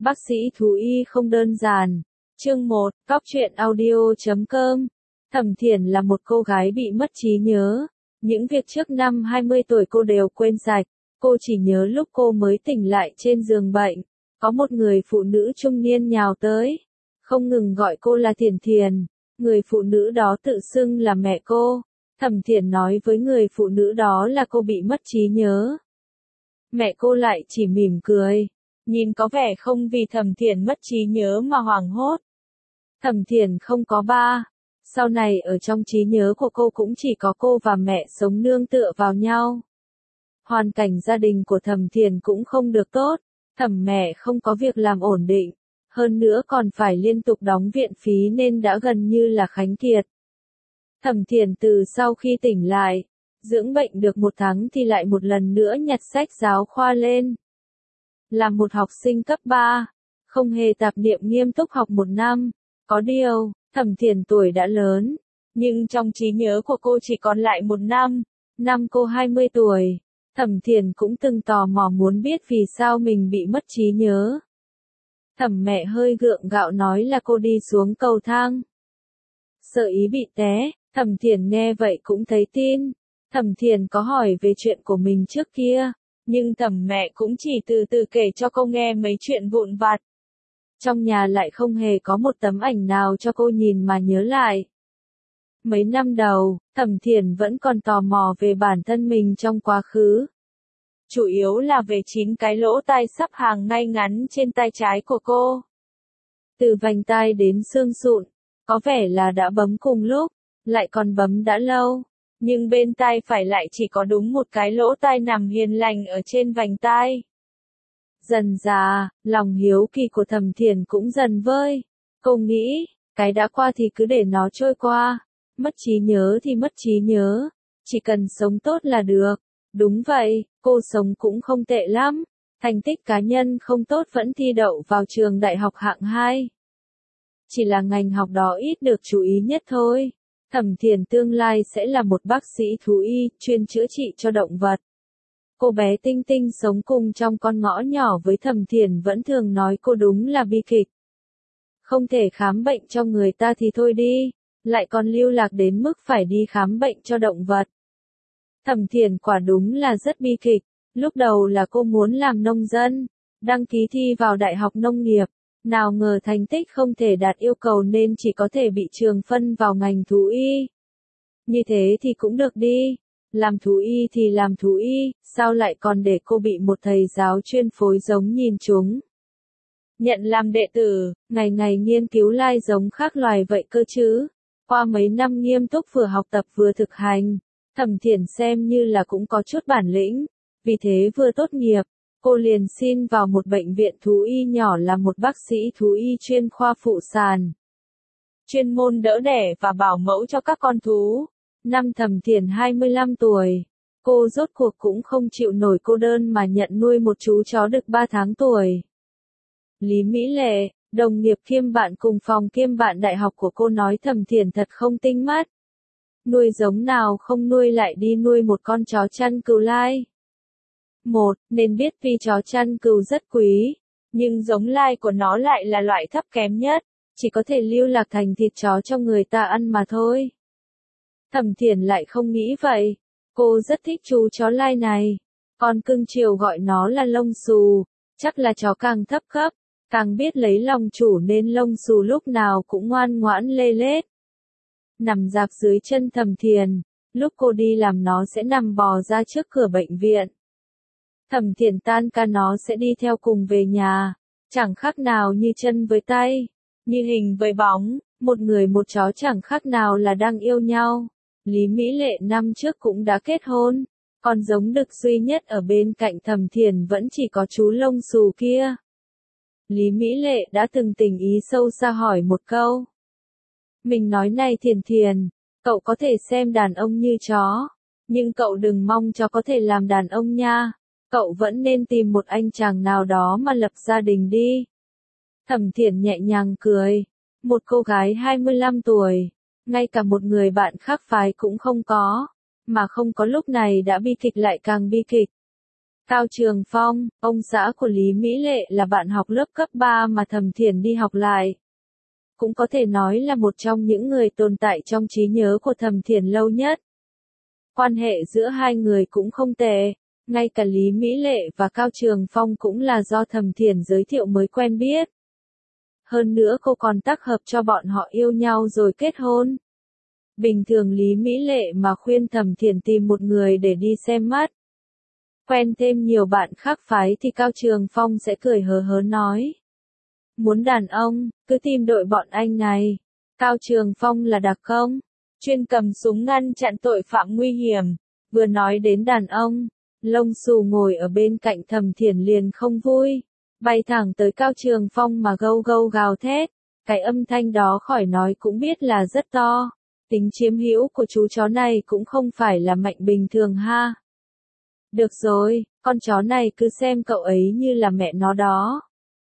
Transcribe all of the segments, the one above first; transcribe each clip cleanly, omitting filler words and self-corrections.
Bác sĩ thú y không đơn giản. Chương 1, Cóc truyện audio.com. Thẩm Thiển là một cô gái bị mất trí nhớ. Những việc trước năm 20 tuổi cô đều quên sạch. Cô chỉ nhớ lúc cô mới tỉnh lại trên giường bệnh. Có một người phụ nữ trung niên nhào tới. Không ngừng gọi cô là Thiển Thiển. Người phụ nữ đó tự xưng là mẹ cô. Thẩm Thiển nói với người phụ nữ đó là cô bị mất trí nhớ. Mẹ cô lại chỉ mỉm cười. Nhìn có vẻ không vì Thẩm Thiển mất trí nhớ mà hoảng hốt. Thẩm Thiển không có ba. Sau này ở trong trí nhớ của cô cũng chỉ có cô và mẹ sống nương tựa vào nhau. Hoàn cảnh gia đình của Thẩm Thiển cũng không được tốt. Thẩm mẹ không có việc làm ổn định. Hơn nữa còn phải liên tục đóng viện phí nên đã gần như là khánh kiệt. Thẩm Thiển từ sau khi tỉnh lại, dưỡng bệnh được 1 tháng thì lại một lần nữa nhặt sách giáo khoa lên. Là một học sinh cấp 3, không hề tạp niệm nghiêm túc học 1 năm. Có điều, Thẩm Thiển tuổi đã lớn, nhưng trong trí nhớ của cô chỉ còn lại 1 năm. Năm cô 20 tuổi, Thẩm Thiển cũng từng tò mò muốn biết vì sao mình bị mất trí nhớ. Thẩm mẹ hơi gượng gạo nói là cô đi xuống cầu thang. Sợ ý bị té, Thẩm Thiển nghe vậy cũng thấy tin. Thẩm Thiển có hỏi về chuyện của mình trước kia, nhưng Thẩm mẹ cũng chỉ từ từ kể cho cô nghe mấy chuyện vụn vặt. Trong nhà lại không hề có một tấm ảnh nào cho cô nhìn mà nhớ lại. Mấy năm đầu, Thẩm Thiển vẫn còn tò mò về bản thân mình trong quá khứ. Chủ yếu là về 9 cái lỗ tai sắp hàng ngay ngắn trên tay trái của cô. Từ vành tai đến xương sụn, có vẻ là đã bấm cùng lúc, lại còn bấm đã lâu. Nhưng bên tai phải lại chỉ có đúng một cái lỗ tai nằm hiền lành ở trên vành tai. Dần dà, lòng hiếu kỳ của Thẩm Thiển cũng dần vơi. Cô nghĩ, cái đã qua thì cứ để nó trôi qua. Mất trí nhớ thì mất trí nhớ. Chỉ cần sống tốt là được. Đúng vậy, cô sống cũng không tệ lắm. Thành tích cá nhân không tốt vẫn thi đậu vào trường đại học hạng 2. Chỉ là ngành học đó ít được chú ý nhất thôi. Thẩm Thiển tương lai sẽ là một bác sĩ thú y, chuyên chữa trị cho động vật. Cô bé Tinh Tinh sống cùng trong con ngõ nhỏ với Thẩm Thiển vẫn thường nói cô đúng là bi kịch. Không thể khám bệnh cho người ta thì thôi đi, lại còn lưu lạc đến mức phải đi khám bệnh cho động vật. Thẩm Thiển quả đúng là rất bi kịch. Lúc đầu là cô muốn làm nông dân, đăng ký thi vào Đại học Nông nghiệp. Nào ngờ thành tích không thể đạt yêu cầu nên chỉ có thể bị trường phân vào ngành thú y. Như thế thì cũng được đi. Làm thú y thì làm thú y, sao lại còn để cô bị một thầy giáo chuyên phối giống nhìn chúng. Nhận làm đệ tử, ngày ngày nghiên cứu lai giống khác loài vậy cơ chứ. Qua mấy năm nghiêm túc vừa học tập vừa thực hành, Thẩm Thiển xem như là cũng có chút bản lĩnh. Vì thế vừa tốt nghiệp, cô liền xin vào một bệnh viện thú y nhỏ làm một bác sĩ thú y chuyên khoa phụ sản. Chuyên môn đỡ đẻ và bảo mẫu cho các con thú. Năm Thẩm Thiển 25 tuổi, cô rốt cuộc cũng không chịu nổi cô đơn mà nhận nuôi một chú chó đực 3 tháng tuổi. Lý Mỹ Lệ, đồng nghiệp kiêm bạn cùng phòng kiêm bạn đại học của cô nói Thẩm Thiển thật không tinh mắt. Nuôi giống nào không nuôi lại đi nuôi một con chó chăn cừu lai. Nên biết vì chó chăn cừu rất quý, nhưng giống lai của nó lại là loại thấp kém nhất, chỉ có thể lưu lạc thành thịt chó cho người ta ăn mà thôi. Thẩm Thiển lại không nghĩ vậy. Cô rất thích chú chó lai này. Con cưng chiều gọi nó là lông xù. Chắc là chó càng thấp cấp, càng biết lấy lòng chủ nên lông xù lúc nào cũng ngoan ngoãn lê lết. Nằm rạp dưới chân Thẩm Thiển. Lúc cô đi làm nó sẽ nằm bò ra trước cửa bệnh viện. Thẩm Thiển tan ca nó sẽ đi theo cùng về nhà. Chẳng khác nào như chân với tay, như hình với bóng, một người một chó chẳng khác nào là đang yêu nhau. Lý Mỹ Lệ năm trước cũng đã kết hôn, còn giống đực duy nhất ở bên cạnh Thẩm Thiển vẫn chỉ có chú lông xù kia. Lý Mỹ Lệ đã từng tình ý sâu xa hỏi một câu. Mình nói này Thiển Thiển, cậu có thể xem đàn ông như chó, nhưng cậu đừng mong chó có thể làm đàn ông nha. Cậu vẫn nên tìm một anh chàng nào đó mà lập gia đình đi. Thẩm Thiển nhẹ nhàng cười. Một cô gái 25 tuổi, ngay cả một người bạn khác phái cũng không có, mà không có lúc này đã bi kịch lại càng bi kịch. Cao Trường Phong, ông xã của Lý Mỹ Lệ là bạn học lớp cấp 3 mà Thẩm Thiền đi học lại. Cũng có thể nói là một trong những người tồn tại trong trí nhớ của Thẩm Thiền lâu nhất. Quan hệ giữa hai người cũng không tệ, ngay cả Lý Mỹ Lệ và Cao Trường Phong cũng là do Thẩm Thiền giới thiệu mới quen biết. Hơn nữa cô còn tác hợp cho bọn họ yêu nhau rồi kết hôn. Bình thường Lý Mỹ Lệ mà khuyên Thẩm Thiền tìm một người để đi xem mắt. Quen thêm nhiều bạn khác phái thì Cao Trường Phong sẽ cười hớ hớ nói. Muốn đàn ông, cứ tìm đội bọn anh này. Cao Trường Phong là đặc công, chuyên cầm súng ngăn chặn tội phạm nguy hiểm. Vừa nói đến đàn ông, Lông Xù ngồi ở bên cạnh Thẩm Thiền liền không vui. Bay thẳng tới Cao Trường Phong mà gâu gâu gào thét. Cái âm thanh đó khỏi nói cũng biết là rất to. Tính chiếm hữu của chú chó này cũng không phải là mạnh bình thường ha. Được rồi, con chó này cứ xem cậu ấy như là mẹ nó đó.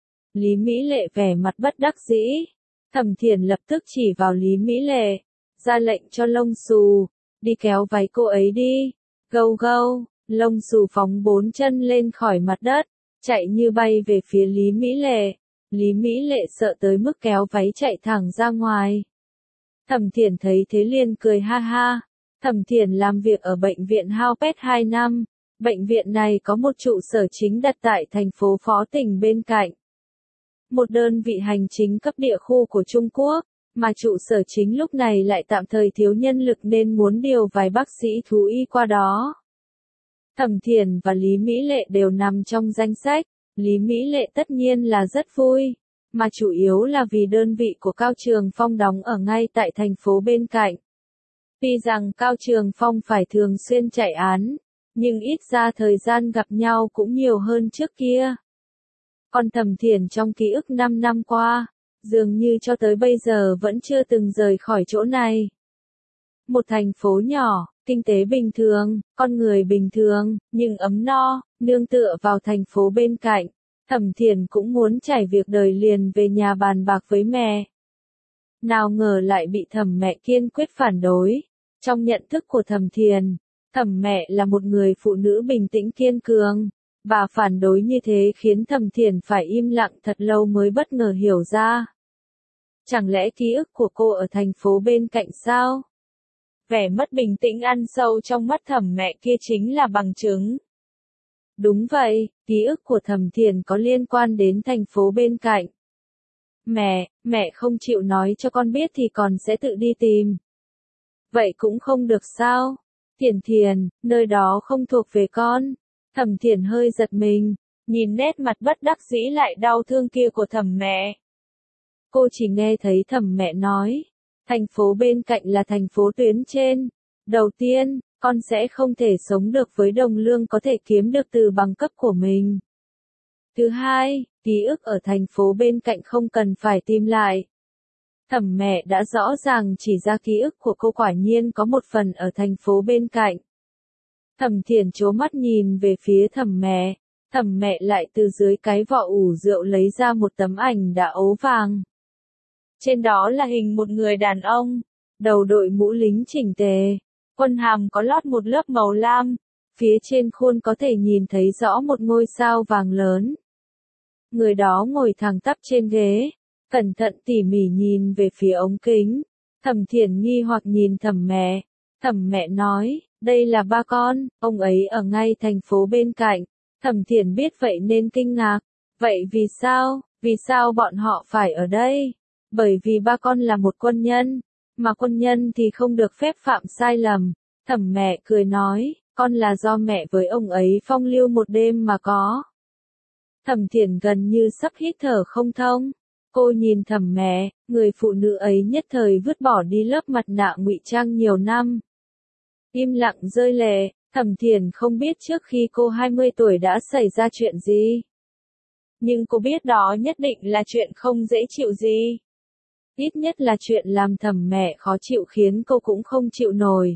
Lý Mỹ Lệ vẻ mặt bất đắc dĩ. Thẩm Thiền lập tức chỉ vào Lý Mỹ Lệ, ra lệnh cho Lông Xù, đi kéo váy cô ấy đi. Gâu gâu, Lông Xù phóng 4 chân lên khỏi mặt đất, chạy như bay về phía Lý Mỹ Lệ. Lý Mỹ Lệ sợ tới mức kéo váy chạy thẳng ra ngoài. Thẩm Thiền thấy thế liền cười ha ha. Thẩm Thiền làm việc ở bệnh viện Hao Pet 2 năm. Bệnh viện này có một trụ sở chính đặt tại thành phố Phó Tỉnh bên cạnh. Một đơn vị hành chính cấp địa khu của Trung Quốc, mà trụ sở chính lúc này lại tạm thời thiếu nhân lực nên muốn điều vài bác sĩ thú y qua đó. Thẩm Thiền và Lý Mỹ Lệ đều nằm trong danh sách. Lý Mỹ Lệ tất nhiên là rất vui, mà chủ yếu là vì đơn vị của Cao Trường Phong đóng ở ngay tại thành phố bên cạnh. Tuy rằng Cao Trường Phong phải thường xuyên chạy án, nhưng ít ra thời gian gặp nhau cũng nhiều hơn trước kia. Còn Thẩm Thiền trong ký ức 5 năm qua, dường như cho tới bây giờ vẫn chưa từng rời khỏi chỗ này. Một thành phố nhỏ, kinh tế bình thường, con người bình thường, nhưng ấm no, nương tựa vào thành phố bên cạnh. Thẩm Thiền cũng muốn trải việc đời liền về nhà bàn bạc với mẹ. Nào ngờ lại bị Thẩm mẹ kiên quyết phản đối. Trong nhận thức của Thẩm Thiền, Thẩm mẹ là một người phụ nữ bình tĩnh kiên cường. Bà phản đối như thế khiến Thẩm Thiền phải im lặng thật lâu mới bất ngờ hiểu ra. Chẳng lẽ ký ức của cô ở thành phố bên cạnh sao? Vẻ mất bình tĩnh ăn sâu trong mắt Thẩm mẹ kia chính là bằng chứng. Đúng vậy, ký ức của Thẩm Thiền có liên quan đến thành phố bên cạnh. Mẹ không chịu nói cho con biết thì con sẽ tự đi tìm. Vậy cũng không được sao? Thiền, nơi đó không thuộc về con. Thẩm Thiền hơi giật mình, nhìn nét mặt bất đắc dĩ lại đau thương kia của Thẩm mẹ. Cô chỉ nghe thấy Thẩm mẹ nói, thành phố bên cạnh là thành phố tuyến trên. Đầu tiên, con sẽ không thể sống được với đồng lương có thể kiếm được từ bằng cấp của mình. Thứ hai, ký ức ở thành phố bên cạnh không cần phải tìm lại. Thẩm mẹ đã rõ ràng chỉ ra ký ức của cô quả nhiên có một phần ở thành phố bên cạnh. Thẩm Thiền trố mắt nhìn về phía Thẩm mẹ lại từ dưới cái vỏ ủ rượu lấy ra một tấm ảnh đã ố vàng. Trên đó là hình một người đàn ông, đầu đội mũ lính chỉnh tề, quần hàm có lót một lớp màu lam, phía trên khuôn có thể nhìn thấy rõ một ngôi sao vàng lớn. Người đó ngồi thẳng tắp trên ghế, cẩn thận tỉ mỉ nhìn về phía ống kính. Thẩm Thiền nghi hoặc nhìn Thẩm mẹ nói, đây là ba con, ông ấy ở ngay thành phố bên cạnh. Thẩm Thiền biết vậy nên kinh ngạc. Vậy vì sao bọn họ phải ở đây? Bởi vì ba con là một quân nhân, mà quân nhân thì không được phép phạm sai lầm. Thẩm mẹ cười nói, con là do mẹ với ông ấy phong lưu một đêm mà có. Thẩm Thiền gần như sắp hít thở không thông. Cô nhìn Thẩm mẹ, người phụ nữ ấy nhất thời vứt bỏ đi lớp mặt nạ ngụy trang nhiều năm. Im lặng rơi lệ, Thẩm Thiền không biết trước khi cô 20 tuổi đã xảy ra chuyện gì. Nhưng cô biết đó nhất định là chuyện không dễ chịu gì. Ít nhất là chuyện làm Thẩm mẹ khó chịu khiến cô cũng không chịu nổi.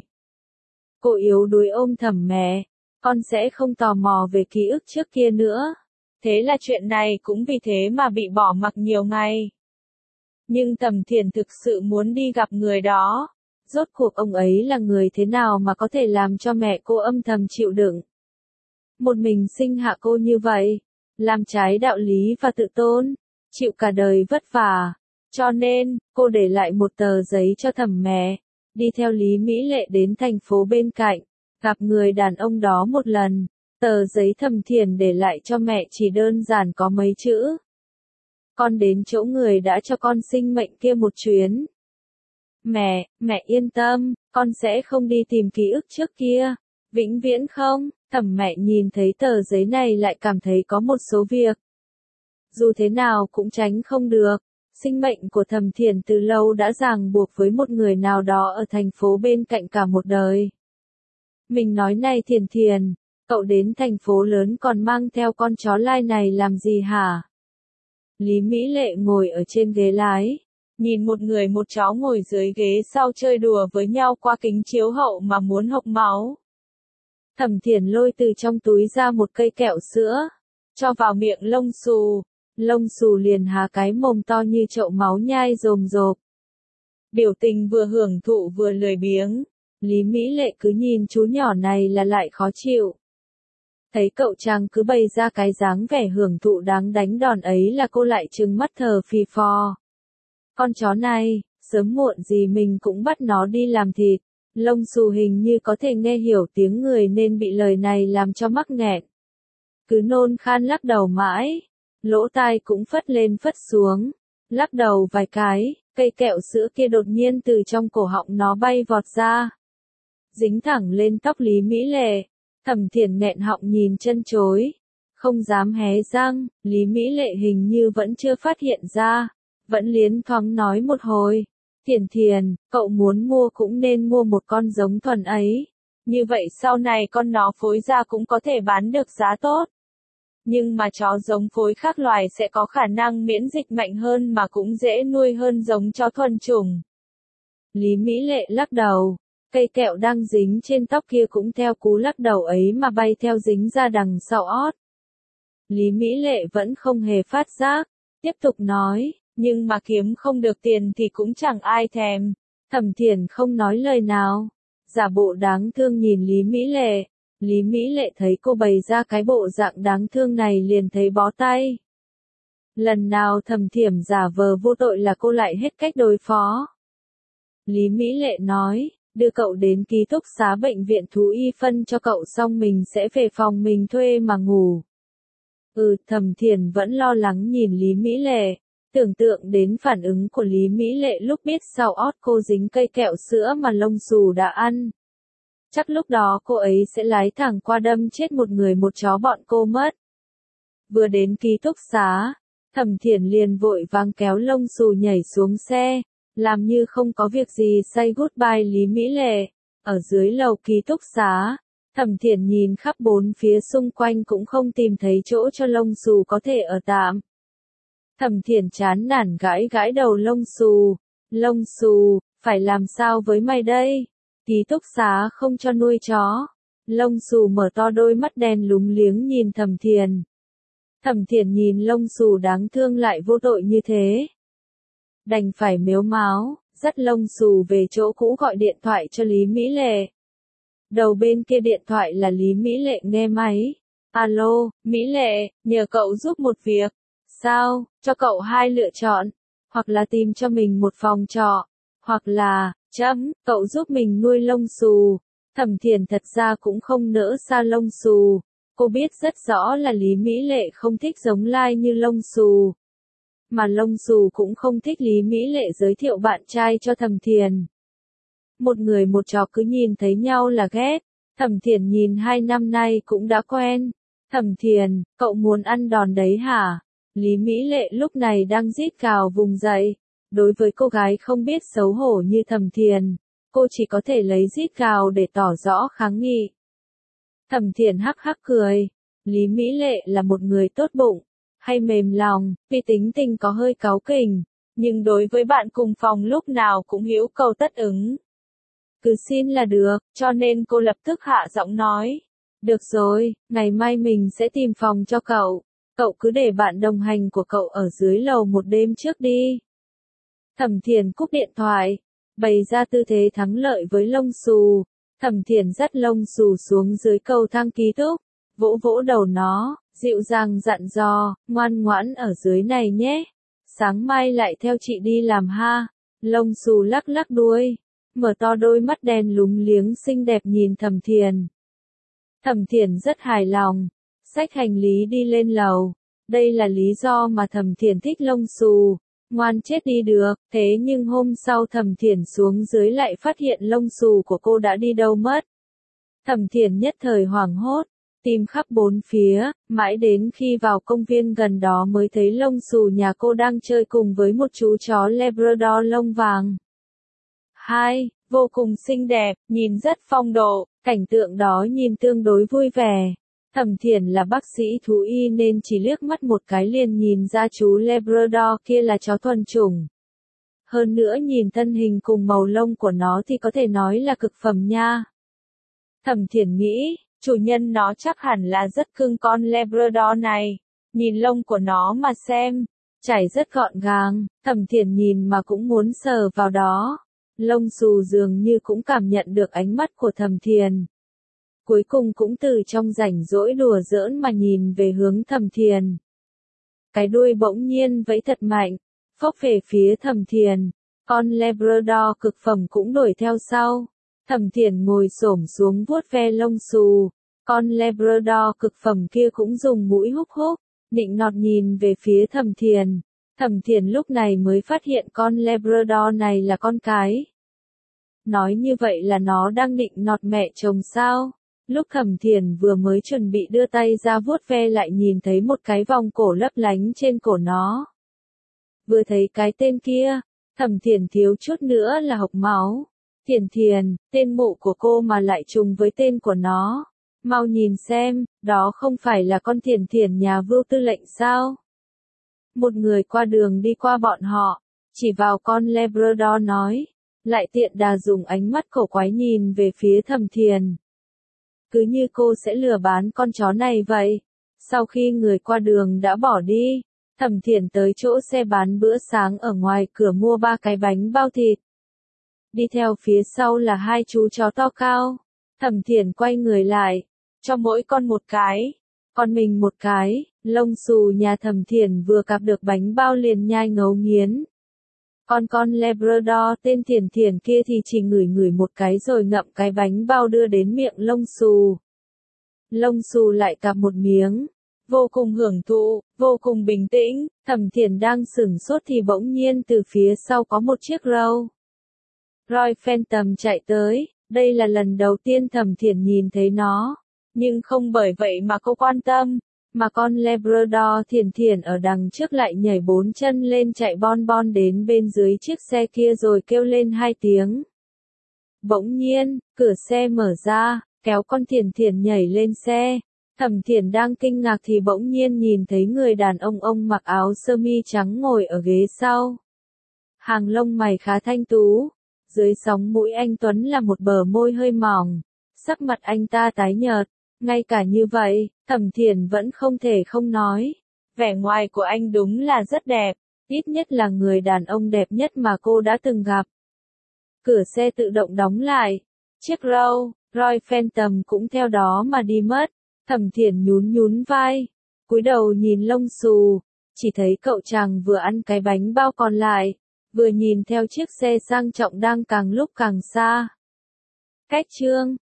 Cô yếu đuối ôm Thẩm mẹ, con sẽ không tò mò về ký ức trước kia nữa. Thế là chuyện này cũng vì thế mà bị bỏ mặc nhiều ngày. Nhưng Thẩm Thiền thực sự muốn đi gặp người đó. Rốt cuộc ông ấy là người thế nào mà có thể làm cho mẹ cô âm thầm chịu đựng. một mình sinh hạ cô như vậy, làm trái đạo lý và tự tôn, chịu cả đời vất vả. Cho nên, cô để lại một tờ giấy cho Thẩm mẹ, đi theo Lý Mỹ Lệ đến thành phố bên cạnh, gặp người đàn ông đó một lần. Tờ giấy Thẩm Thiền để lại cho mẹ chỉ đơn giản có mấy chữ. Con đến chỗ người đã cho con sinh mệnh kia một chuyến. Mẹ yên tâm, con sẽ không đi tìm ký ức trước kia. Vĩnh viễn không. Thẩm mẹ nhìn thấy tờ giấy này lại cảm thấy có một số việc. Dù thế nào cũng tránh không được. Sinh mệnh của Thẩm Thiền từ lâu đã ràng buộc với một người nào đó ở thành phố bên cạnh cả một đời. Mình nói này Thiền, cậu đến thành phố lớn còn mang theo con chó lai này làm gì hả? Lý Mỹ Lệ ngồi ở trên ghế lái, nhìn một người một chó ngồi dưới ghế sau chơi đùa với nhau qua kính chiếu hậu mà muốn hộc máu. Thẩm Thiền lôi từ trong túi ra một cây kẹo sữa, cho vào miệng lông xù liền há cái mồm to như chậu máu nhai rồm rộp. Biểu tình vừa hưởng thụ vừa lười biếng, Lý Mỹ Lệ cứ nhìn chú nhỏ này là lại khó chịu. Thấy cậu chàng cứ bày ra cái dáng vẻ hưởng thụ đáng đánh đòn ấy là cô lại trừng mắt thờ phì phò. Con chó này, sớm muộn gì mình cũng bắt nó đi làm thịt. Lông xù hình như có thể nghe hiểu tiếng người nên bị lời này làm cho mắc nghẹn. Cứ nôn khan lắc đầu mãi, lỗ tai cũng phất lên phất xuống, lắc đầu vài cái, cây kẹo sữa kia đột nhiên từ trong cổ họng nó bay vọt ra. Dính thẳng lên tóc Lý Mỹ Lệ. Thẩm Thiền nghẹn họng nhìn chân chối, không dám hé răng. Lý Mỹ Lệ hình như vẫn chưa phát hiện ra, vẫn liến thoáng nói một hồi. Thiền, cậu muốn mua cũng nên mua một con giống thuần ấy. Như vậy sau này con nó phối ra cũng có thể bán được giá tốt. Nhưng mà chó giống phối khác loài sẽ có khả năng miễn dịch mạnh hơn mà cũng dễ nuôi hơn giống chó thuần chủng. Lý Mỹ Lệ lắc đầu. Cây kẹo đang dính trên tóc kia cũng theo cú lắc đầu ấy mà bay theo dính ra đằng sau ót. Lý Mỹ Lệ vẫn không hề phát giác, tiếp tục nói, nhưng mà kiếm không được tiền thì cũng chẳng ai thèm. Thẩm Thiền không nói lời nào, giả bộ đáng thương nhìn Lý Mỹ Lệ. Lý Mỹ Lệ thấy cô bày ra cái bộ dạng đáng thương này liền thấy bó tay. Lần nào Thẩm Thiền giả vờ vô tội là cô lại hết cách đối phó. Lý Mỹ Lệ nói, đưa cậu đến ký túc xá bệnh viện thú y phân cho cậu xong mình sẽ về phòng mình thuê mà ngủ. Thẩm Thiền vẫn lo lắng nhìn Lý Mỹ Lệ, tưởng tượng đến phản ứng của Lý Mỹ Lệ lúc biết sau ót cô dính cây kẹo sữa mà lông xù đã ăn. Chắc lúc đó cô ấy sẽ lái thẳng qua đâm chết một người một chó bọn cô mất. Vừa đến ký túc xá, Thẩm Thiền liền vội vàng kéo lông xù nhảy xuống xe, làm như không có việc gì say goodbye Lý Mỹ Lệ. Ở dưới lầu ký túc xá, Thẩm Thiền nhìn khắp bốn phía xung quanh cũng không tìm thấy chỗ cho lông xù có thể ở tạm. Thẩm Thiền chán nản gãi đầu lông xù, phải làm sao với mày đây? Ký túc xá không cho nuôi chó. Lông xù mở to đôi mắt đen lúng liếng nhìn Thẩm Thiền. Thẩm Thiền nhìn lông xù đáng thương lại vô tội như thế, đành phải mếu máo, dắt lông xù về chỗ cũ gọi điện thoại cho Lý Mỹ Lệ. Đầu bên kia điện thoại là Lý Mỹ Lệ nghe máy. Alo, Mỹ Lệ, nhờ cậu giúp một việc. Sao, cho cậu hai lựa chọn. Hoặc là tìm cho mình một phòng trọ. Hoặc là, cậu giúp mình nuôi lông xù. Thẩm Thiền thật ra cũng không nỡ xa lông xù. Cô biết rất rõ là Lý Mỹ Lệ không thích giống lai như lông xù. Mà lông xù cũng không thích Lý Mỹ Lệ giới thiệu bạn trai cho Thẩm Thiền. Một người một chó cứ nhìn thấy nhau là ghét. Thẩm Thiền nhìn 2 năm nay cũng đã quen. Thẩm Thiền, cậu muốn ăn đòn đấy hả? Lý Mỹ Lệ lúc này đang rít gào vùng dậy. Đối với cô gái không biết xấu hổ như Thẩm Thiền, cô chỉ có thể lấy rít gào để tỏ rõ kháng nghị. Thẩm Thiền hắc hắc cười. Lý Mỹ Lệ là một người tốt bụng, hay mềm lòng, vì tính tình có hơi cáu kỉnh, nhưng đối với bạn cùng phòng lúc nào cũng hữu cầu tất ứng. Cứ xin là được, cho nên cô lập tức hạ giọng nói. Được rồi, ngày mai mình sẽ tìm phòng cho cậu. Cậu cứ để bạn đồng hành của cậu ở dưới lầu một đêm trước đi. Thẩm Thiền cúp điện thoại, bày ra tư thế thắng lợi với lông xù. Thẩm Thiền dắt lông xù xuống dưới cầu thang ký túc, vỗ vỗ đầu nó, dịu dàng dặn dò, ngoan ngoãn ở dưới này nhé. Sáng mai lại theo chị đi làm ha. Lông xù lắc lắc đuôi, mở to đôi mắt đen lúng liếng xinh đẹp nhìn Thẩm Thiền. Thẩm Thiền rất hài lòng, xách hành lý đi lên lầu. Đây là lý do mà Thẩm Thiền thích lông xù, ngoan chết đi được. Thế nhưng hôm sau Thẩm Thiền xuống dưới lại phát hiện lông xù của cô đã đi đâu mất. Thẩm Thiền nhất thời hoảng hốt, tìm khắp bốn phía, mãi đến khi vào công viên gần đó mới thấy lông xù nhà cô đang chơi cùng với một chú chó Labrador lông vàng. Vô cùng xinh đẹp, nhìn rất phong độ, cảnh tượng đó nhìn tương đối vui vẻ. Thẩm Thiền là bác sĩ thú y nên chỉ liếc mắt một cái liền nhìn ra chú Labrador kia là chó thuần chủng. Hơn nữa nhìn thân hình cùng màu lông của nó thì có thể nói là cực phẩm nha. Thẩm Thiền nghĩ, chủ nhân nó chắc hẳn là rất cưng con Labrador này. Nhìn lông của nó mà xem, chải rất gọn gàng, Thẩm Thiền nhìn mà cũng muốn sờ vào đó. Lông xù dường như cũng cảm nhận được ánh mắt của Thẩm Thiền. Cuối cùng cũng từ trong rảnh rỗi đùa giỡn mà nhìn về hướng Thẩm Thiền. Cái đuôi bỗng nhiên vẫy thật mạnh, phốc về phía Thẩm Thiền. Con Labrador cực phẩm cũng đuổi theo sau. Thẩm Thiền ngồi xổm xuống vuốt ve lông xù. Con Labrador cực phẩm kia cũng dùng mũi húc húc, nịnh nọt nhìn về phía Thẩm Thiền. Thẩm Thiền lúc này mới phát hiện con Labrador này là con cái. Nói như vậy là nó đang nịnh nọt mẹ chồng sao? Lúc Thẩm Thiền vừa mới chuẩn bị đưa tay ra vuốt ve lại nhìn thấy một cái vòng cổ lấp lánh trên cổ nó. Vừa thấy cái tên kia, Thẩm Thiền thiếu chút nữa là hộc máu. Thiền Thiền, tên mụ của cô mà lại trùng với tên của nó. Mau nhìn xem, đó không phải là con Thiền Thiền nhà Vưu Tư lệnh sao? Một người qua đường đi qua bọn họ, chỉ vào con Labrador nói, lại tiện đà dùng ánh mắt cổ quái nhìn về phía Thẩm Thiền. Cứ như cô sẽ lừa bán con chó này vậy. Sau khi người qua đường đã bỏ đi, Thẩm Thiền tới chỗ xe bán bữa sáng ở ngoài cửa mua 3 cái bánh bao thịt. Đi theo phía sau là 2 chú chó to cao. Thẩm Thiền quay người lại, cho mỗi con một cái, còn mình một cái. Lông xù nhà Thẩm Thiền vừa cặp được bánh bao liền nhai ngấu nghiến. Con Labrador tên Thiền Thiền kia thì chỉ ngửi ngửi một cái rồi ngậm cái bánh bao đưa đến miệng lông xù. Lông xù lại cặp một miếng, vô cùng hưởng thụ, vô cùng bình tĩnh. Thẩm Thiền đang sửng sốt thì bỗng nhiên từ phía sau có một chiếc Royal Phantom chạy tới. Đây là lần đầu tiên Thẩm Thiền nhìn thấy nó, nhưng không bởi vậy mà cô quan tâm. Mà con Labrador Thiền Thiền ở đằng trước lại nhảy 4 chân lên chạy bon bon đến bên dưới chiếc xe kia rồi kêu lên 2 tiếng. Bỗng nhiên, cửa xe mở ra, kéo con Thiền Thiền nhảy lên xe. Thẩm Thiền đang kinh ngạc thì bỗng nhiên nhìn thấy người đàn ông mặc áo sơ mi trắng ngồi ở ghế sau. Hàng lông mày khá thanh tú, dưới sóng mũi anh tuấn là một bờ môi hơi mỏng, sắc mặt anh ta tái nhợt. Ngay cả như vậy, Thẩm Thiền vẫn không thể không nói. Vẻ ngoài của anh đúng là rất đẹp, ít nhất là người đàn ông đẹp nhất mà cô đã từng gặp. Cửa xe tự động đóng lại, chiếc Royal Phantom cũng theo đó mà đi mất. Thẩm Thiền nhún vai, cúi đầu nhìn lông xù, chỉ thấy cậu chàng vừa ăn cái bánh bao còn lại, vừa nhìn theo chiếc xe sang trọng đang càng lúc càng xa. Cách chương